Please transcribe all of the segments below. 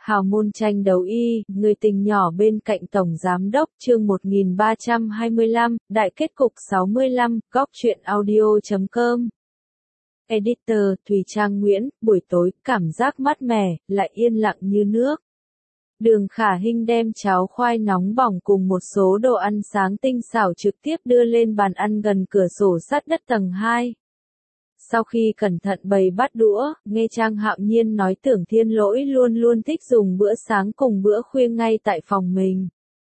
Hào môn tranh đấu y, người tình nhỏ bên cạnh Tổng Giám đốc chương 1325, đại kết cục 65, góc truyện audio.com. Editor, Thùy Trang Nguyễn, buổi tối, cảm giác mát mẻ, lại yên lặng như nước. Đường Khả Hinh đem cháo khoai nóng bỏng cùng một số đồ ăn sáng tinh xảo trực tiếp đưa lên bàn ăn gần cửa sổ sát đất tầng 2. Sau khi cẩn thận bày bát đũa, nghe Trang Hạo Nhiên nói Tưởng Thiên Lỗi luôn luôn thích dùng bữa sáng cùng bữa khuya ngay tại phòng mình.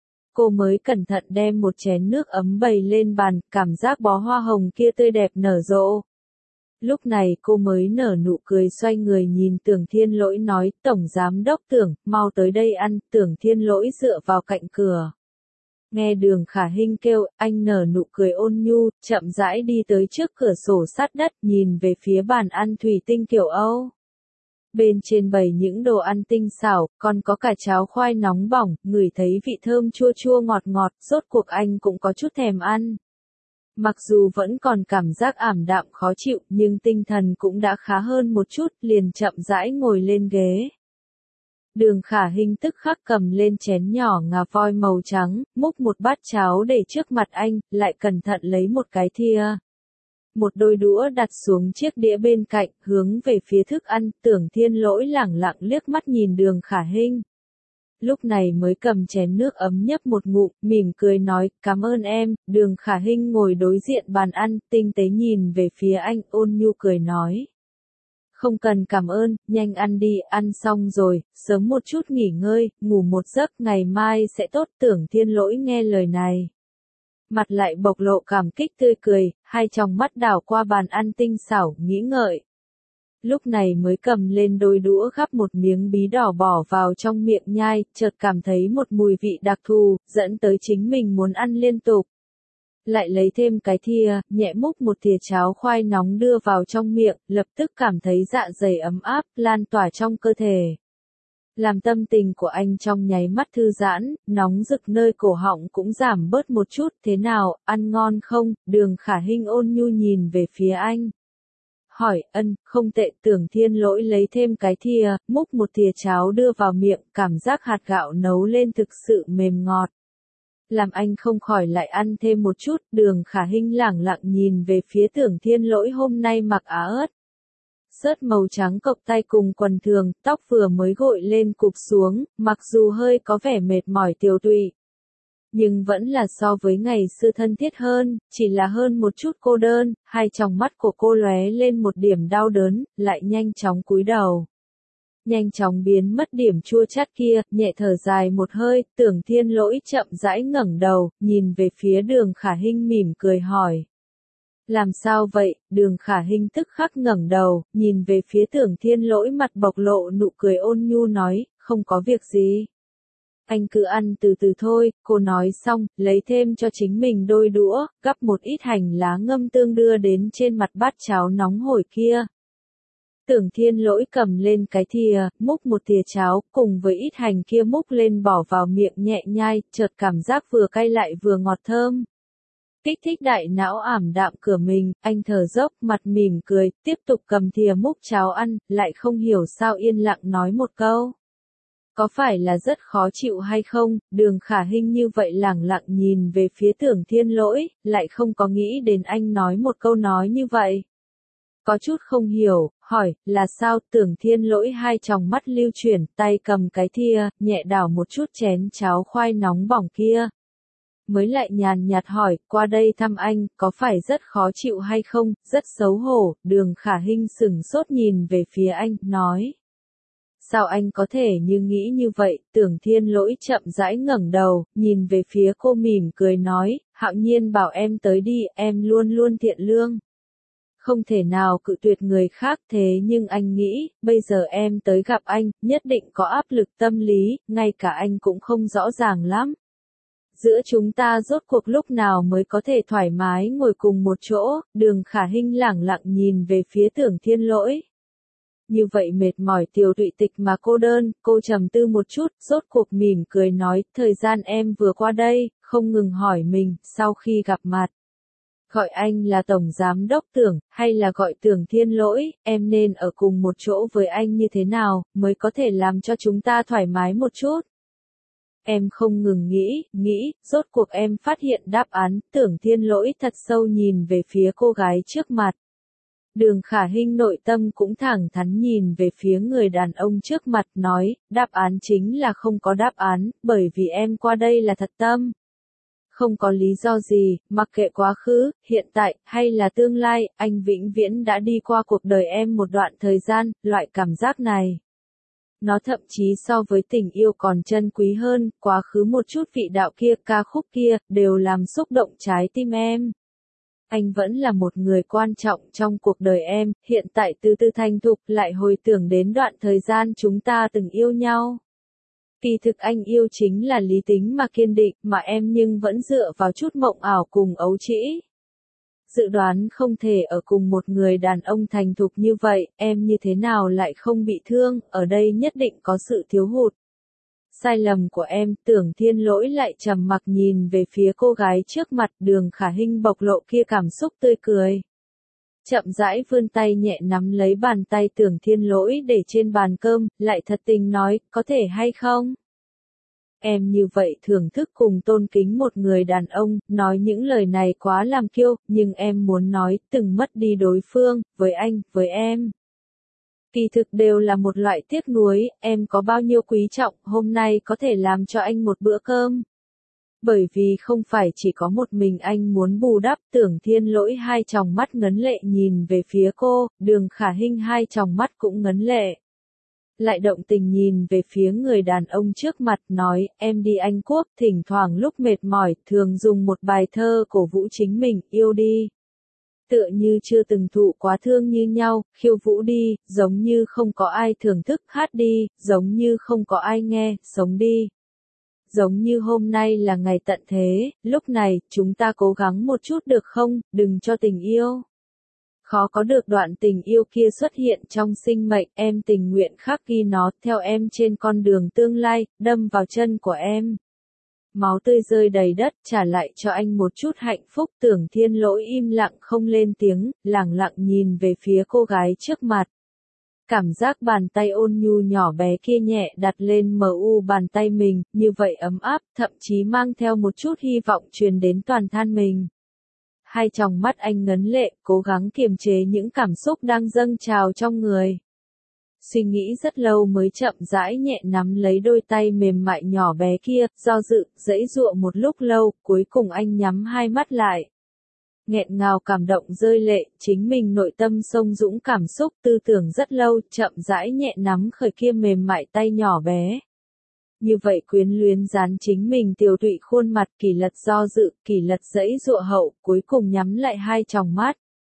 Cô mới cẩn thận đem một chén nước ấm bày lên bàn, cảm giác bó hoa hồng kia tươi đẹp nở rộ. Lúc này cô mới nở nụ cười xoay người nhìn Tưởng Thiên Lỗi nói, Tổng Giám đốc Tưởng, mau tới đây ăn. Tưởng Thiên Lỗi dựa vào cạnh cửa. Nghe Đường Khả Hinh kêu, anh nở nụ cười ôn nhu, chậm rãi đi tới trước cửa sổ sát đất, nhìn về phía bàn ăn thủy tinh kiểu Âu. Bên trên bày những đồ ăn tinh xảo, còn có cả cháo khoai nóng bỏng, ngửi thấy vị thơm chua chua ngọt ngọt, rốt cuộc anh cũng có chút thèm ăn. Mặc dù vẫn còn cảm giác ảm đạm khó chịu, nhưng tinh thần cũng đã khá hơn một chút, liền chậm rãi ngồi lên ghế. Đường Khả Hinh tức khắc cầm lên chén nhỏ ngà voi màu trắng, múc một bát cháo để trước mặt anh, lại cẩn thận lấy một cái thìa. Một đôi đũa đặt xuống chiếc đĩa bên cạnh, hướng về phía thức ăn. Tưởng Thiên Lỗi lẳng lặng liếc mắt nhìn Đường Khả Hinh. Lúc này mới cầm chén nước ấm nhấp một ngụm, mỉm cười nói, cảm ơn em. Đường Khả Hinh ngồi đối diện bàn ăn, tinh tế nhìn về phía anh, ôn nhu cười nói. Không cần cảm ơn, nhanh ăn đi, ăn xong rồi, sớm một chút nghỉ ngơi, ngủ một giấc, ngày mai sẽ tốt. Tưởng Thiên Lỗi nghe lời này. Mặt lại bộc lộ cảm kích tươi cười, hai tròng mắt đảo qua bàn ăn tinh xảo, nghĩ ngợi. Lúc này mới cầm lên đôi đũa gắp một miếng bí đỏ bỏ vào trong miệng nhai, chợt cảm thấy một mùi vị đặc thù, dẫn tới chính mình muốn ăn liên tục. Lại lấy thêm cái thìa, nhẹ múc một thìa cháo khoai nóng đưa vào trong miệng, lập tức cảm thấy dạ dày ấm áp, lan tỏa trong cơ thể. Làm tâm tình của anh trong nháy mắt thư giãn, nóng rực nơi cổ họng cũng giảm bớt một chút. Thế nào, ăn ngon không? Đường Khả Hinh ôn nhu nhìn về phía anh. Hỏi, không tệ. Tưởng Thiên Lỗi lấy thêm cái thìa, múc một thìa cháo đưa vào miệng, cảm giác hạt gạo nấu lên thực sự mềm ngọt. Làm anh không khỏi lại ăn thêm một chút. Đường Khả Hinh lẳng lặng nhìn về phía Tưởng Thiên Lỗi hôm nay mặc áo ớt sớt màu trắng cộc tay cùng quần thường, tóc vừa mới gội lên cụp xuống, mặc dù hơi có vẻ mệt mỏi tiều tụy. Nhưng vẫn là so với ngày xưa thân thiết hơn, chỉ là hơn một chút cô đơn. Hai tròng mắt của cô lóe lên một điểm đau đớn, lại nhanh chóng cúi đầu. Nhanh chóng biến mất điểm chua chát kia, nhẹ thở dài một hơi. Tưởng Thiên Lỗi chậm rãi ngẩng đầu, nhìn về phía Đường Khả Hinh mỉm cười hỏi. Làm sao vậy? Đường Khả Hinh tức khắc ngẩng đầu, nhìn về phía Tưởng Thiên Lỗi, mặt bộc lộ nụ cười ôn nhu nói, không có việc gì. Anh cứ ăn từ từ thôi. Cô nói xong, lấy thêm cho chính mình đôi đũa, gắp một ít hành lá ngâm tương đưa đến trên mặt bát cháo nóng hổi kia. Tưởng Thiên Lỗi cầm lên cái thìa, múc một thìa cháo, cùng với ít hành kia múc lên bỏ vào miệng nhẹ nhai, chợt cảm giác vừa cay lại vừa ngọt thơm. Kích thích đại não ảm đạm cửa mình, anh thở dốc, mặt mỉm cười, tiếp tục cầm thìa múc cháo ăn, lại không hiểu sao yên lặng nói một câu. Có phải là rất khó chịu hay không? Đường Khả Hinh như vậy lẳng lặng nhìn về phía Tưởng Thiên Lỗi, lại không có nghĩ đến anh nói một câu nói như vậy. Có chút không hiểu, hỏi, là sao? Tưởng Thiên Lỗi hai tròng mắt lưu chuyển, tay cầm cái thìa, nhẹ đảo một chút chén cháo khoai nóng bỏng kia. Mới lại nhàn nhạt hỏi, qua đây thăm anh, có phải rất khó chịu hay không? Rất xấu hổ. Đường Khả Hinh sửng sốt nhìn về phía anh, nói. Sao anh có thể như nghĩ như vậy? Tưởng Thiên Lỗi chậm rãi ngẩng đầu, nhìn về phía cô mỉm cười nói, Hạo Nhiên bảo em tới đi, em luôn luôn thiện lương. Không thể nào cự tuyệt người khác, thế nhưng anh nghĩ, bây giờ em tới gặp anh, nhất định có áp lực tâm lý, ngay cả anh cũng không rõ ràng lắm. Giữa chúng ta rốt cuộc lúc nào mới có thể thoải mái ngồi cùng một chỗ? Đường Khả Hinh lẳng lặng nhìn về phía Tưởng Thiên Lỗi. Như vậy mệt mỏi tiều tụy tịch mà cô đơn, cô trầm tư một chút, rốt cuộc mỉm cười nói, thời gian em vừa qua đây, không ngừng hỏi mình, sau khi gặp mặt. Gọi anh là Tổng Giám Đốc Tưởng, hay là gọi Tưởng Thiên Lỗi, em nên ở cùng một chỗ với anh như thế nào, mới có thể làm cho chúng ta thoải mái một chút. Em không ngừng nghĩ, rốt cuộc em phát hiện đáp án, Tưởng Thiên Lỗi thật sâu nhìn về phía cô gái trước mặt. Đường Khả Hinh nội tâm cũng thẳng thắn nhìn về phía người đàn ông trước mặt nói, đáp án chính là không có đáp án, bởi vì em qua đây là thật tâm. Không có lý do gì, mặc kệ quá khứ, hiện tại, hay là tương lai, anh vĩnh viễn đã đi qua cuộc đời em một đoạn thời gian, loại cảm giác này. Nó thậm chí so với tình yêu còn chân quý hơn, quá khứ một chút vị đạo kia, ca khúc kia, đều làm xúc động trái tim em. Anh vẫn là một người quan trọng trong cuộc đời em, hiện tại từ từ thành thục lại hồi tưởng đến đoạn thời gian chúng ta từng yêu nhau. Kỳ thực anh yêu chính là lý tính mà kiên định, mà em nhưng vẫn dựa vào chút mộng ảo cùng ấu trĩ. Dự đoán không thể ở cùng một người đàn ông thành thục như vậy, em như thế nào lại không bị thương, ở đây nhất định có sự thiếu hụt. Sai lầm của em, Tưởng Thiên Lỗi lại trầm mặc nhìn về phía cô gái trước mặt, Đường Khả Hinh bộc lộ kia cảm xúc tươi cười. Chậm rãi vươn tay nhẹ nắm lấy bàn tay Tưởng Thiên Lỗi để trên bàn cơm, lại thật tình nói, có thể hay không? Em như vậy thưởng thức cùng tôn kính một người đàn ông, nói những lời này quá làm kiêu, nhưng em muốn nói, từng mất đi đối phương, với anh, với em. Kỳ thực đều là một loại tiếc nuối, em có bao nhiêu quý trọng, hôm nay có thể làm cho anh một bữa cơm. Bởi vì không phải chỉ có một mình anh muốn bù đắp, Tưởng Thiên Lỗi hai tròng mắt ngấn lệ nhìn về phía cô, Đường Khả Hinh hai tròng mắt cũng ngấn lệ. Lại động tình nhìn về phía người đàn ông trước mặt nói, em đi Anh Quốc, thỉnh thoảng lúc mệt mỏi, thường dùng một bài thơ cổ vũ chính mình, yêu đi. Tựa như chưa từng thụ quá thương như nhau, khiêu vũ đi, giống như không có ai thưởng thức, hát đi, giống như không có ai nghe, sống đi. Giống như hôm nay là ngày tận thế, lúc này, chúng ta cố gắng một chút được không, đừng cho tình yêu. Khó có được đoạn tình yêu kia xuất hiện trong sinh mệnh, em tình nguyện khắc ghi nó theo em trên con đường tương lai, đâm vào chân của em. Máu tươi rơi đầy đất, trả lại cho anh một chút hạnh phúc. Tưởng Thiên Lỗi im lặng không lên tiếng, lẳng lặng nhìn về phía cô gái trước mặt. Cảm giác bàn tay ôn nhu nhỏ bé kia nhẹ đặt lên bàn tay mình, như vậy ấm áp, thậm chí mang theo một chút hy vọng truyền đến toàn thân mình. Hai tròng mắt anh ngấn lệ, cố gắng kiềm chế những cảm xúc đang dâng trào trong người. Suy nghĩ rất lâu mới chậm rãi nhẹ nắm lấy đôi tay mềm mại nhỏ bé kia, do dự, giãy giụa một lúc lâu, cuối cùng anh nhắm hai mắt lại. Nghẹn ngào cảm động rơi lệ, chính mình nội tâm sông dũng cảm xúc tư tưởng rất lâu, chậm rãi nhẹ nắm khởi kia mềm mại tay nhỏ bé. Như vậy quyến luyến dán chính mình tiều tụy khuôn mặt, Kỳ Lật do dự, Kỳ Lật giãy giụa hậu, cuối cùng nhắm lại hai tròng mắt.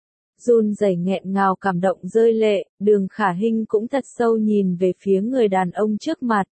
Run rẩy nghẹn ngào cảm động rơi lệ, Đường Khả Hinh cũng thật sâu nhìn về phía người đàn ông trước mặt.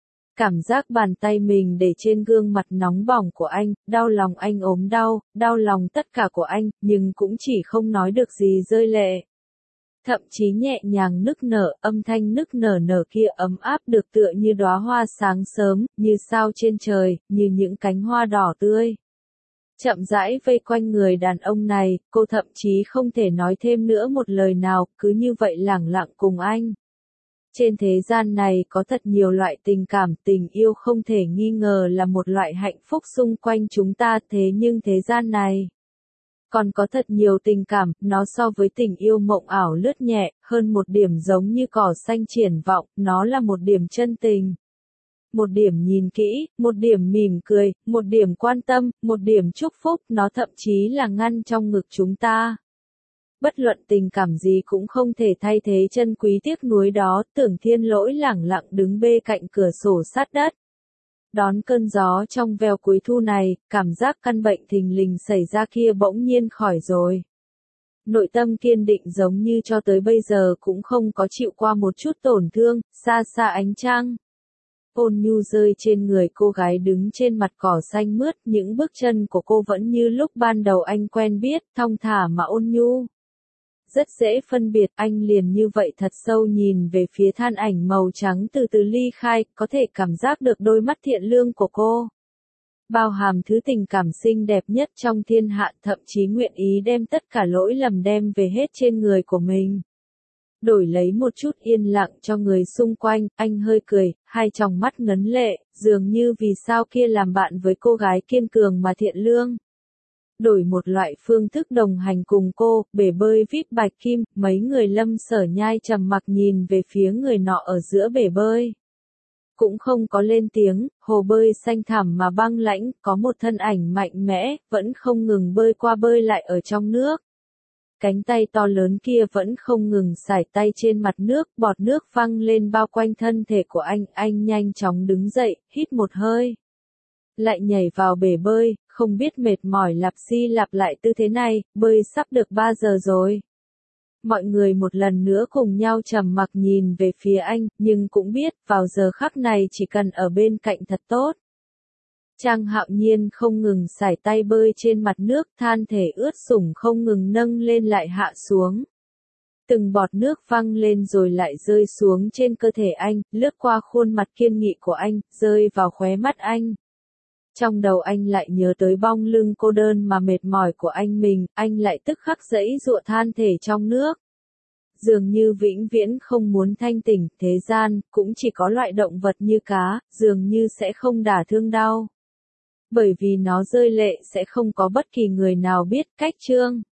Cảm giác bàn tay mình để trên gương mặt nóng bỏng của anh, đau lòng anh ốm đau lòng tất cả của anh, nhưng cũng chỉ không nói được gì rơi lệ. Thậm chí nhẹ nhàng nức nở, âm thanh nức nở kia ấm áp được tựa như đóa hoa sáng sớm, như sao trên trời, như những cánh hoa đỏ tươi. Chậm rãi vây quanh người đàn ông này, cô thậm chí không thể nói thêm nữa một lời nào, cứ như vậy lẳng lặng cùng anh. Trên thế gian này có thật nhiều loại tình cảm, tình yêu không thể nghi ngờ là một loại hạnh phúc xung quanh chúng ta, thế nhưng thế gian này còn có thật nhiều tình cảm, nó so với tình yêu mộng ảo lướt nhẹ, hơn một điểm giống như cỏ xanh triển vọng, nó là một điểm chân tình. Một điểm nhìn kỹ, một điểm mỉm cười, một điểm quan tâm, một điểm chúc phúc, nó thậm chí là ngăn trong ngực chúng ta. Bất luận tình cảm gì cũng không thể thay thế chân quý tiếc nuối đó, Tưởng Thiên Lỗi lẳng lặng đứng bê cạnh cửa sổ sát đất. Đón cơn gió trong veo cuối thu này, cảm giác căn bệnh thình lình xảy ra kia bỗng nhiên khỏi rồi. Nội tâm kiên định giống như cho tới bây giờ cũng không có chịu qua một chút tổn thương, xa xa ánh trăng. Ôn nhu rơi trên người cô gái đứng trên mặt cỏ xanh mướt, những bước chân của cô vẫn như lúc ban đầu anh quen biết, thong thả mà ôn nhu. Rất dễ phân biệt, anh liền như vậy thật sâu nhìn về phía than ảnh màu trắng từ từ ly khai, có thể cảm giác được đôi mắt thiện lương của cô. bao hàm thứ tình cảm xinh đẹp nhất trong thiên hạ, thậm chí nguyện ý đem tất cả lỗi lầm đem về hết trên người của mình. Đổi lấy một chút yên lặng cho người xung quanh, anh hơi cười, hai tròng mắt ngấn lệ, dường như vì sao kia làm bạn với cô gái kiên cường mà thiện lương. Đổi một loại phương thức đồng hành cùng cô, bể bơi VIP Bạch Kim, mấy người Lâm Sở Nhai trầm mặc nhìn về phía người nọ ở giữa bể bơi. Cũng không có lên tiếng, hồ bơi xanh thẳm mà băng lãnh, có một thân ảnh mạnh mẽ, vẫn không ngừng bơi qua bơi lại ở trong nước. Cánh tay to lớn kia vẫn không ngừng sải tay trên mặt nước, bọt nước văng lên bao quanh thân thể của anh nhanh chóng đứng dậy, hít một hơi. Lại nhảy vào bể bơi, không biết mệt mỏi lặp đi lặp lại tư thế này, bơi sắp được 3 giờ rồi. Mọi người một lần nữa cùng nhau trầm mặc nhìn về phía anh, nhưng cũng biết, vào giờ khắc này chỉ cần ở bên cạnh thật tốt. Trang Hạo Nhiên không ngừng sải tay bơi trên mặt nước, than thể ướt sũng không ngừng nâng lên lại hạ xuống. Từng bọt nước văng lên rồi lại rơi xuống trên cơ thể anh, lướt qua khuôn mặt kiên nghị của anh, rơi vào khóe mắt anh. Trong đầu anh lại nhớ tới bong lưng cô đơn mà mệt mỏi của anh lại tức khắc giãy giụa than thể trong nước. Dường như vĩnh viễn không muốn thanh tỉnh, thế gian, cũng chỉ có loại động vật như cá, dường như sẽ không đả thương đau. Bởi vì nó rơi lệ sẽ không có bất kỳ người nào biết, cách chương.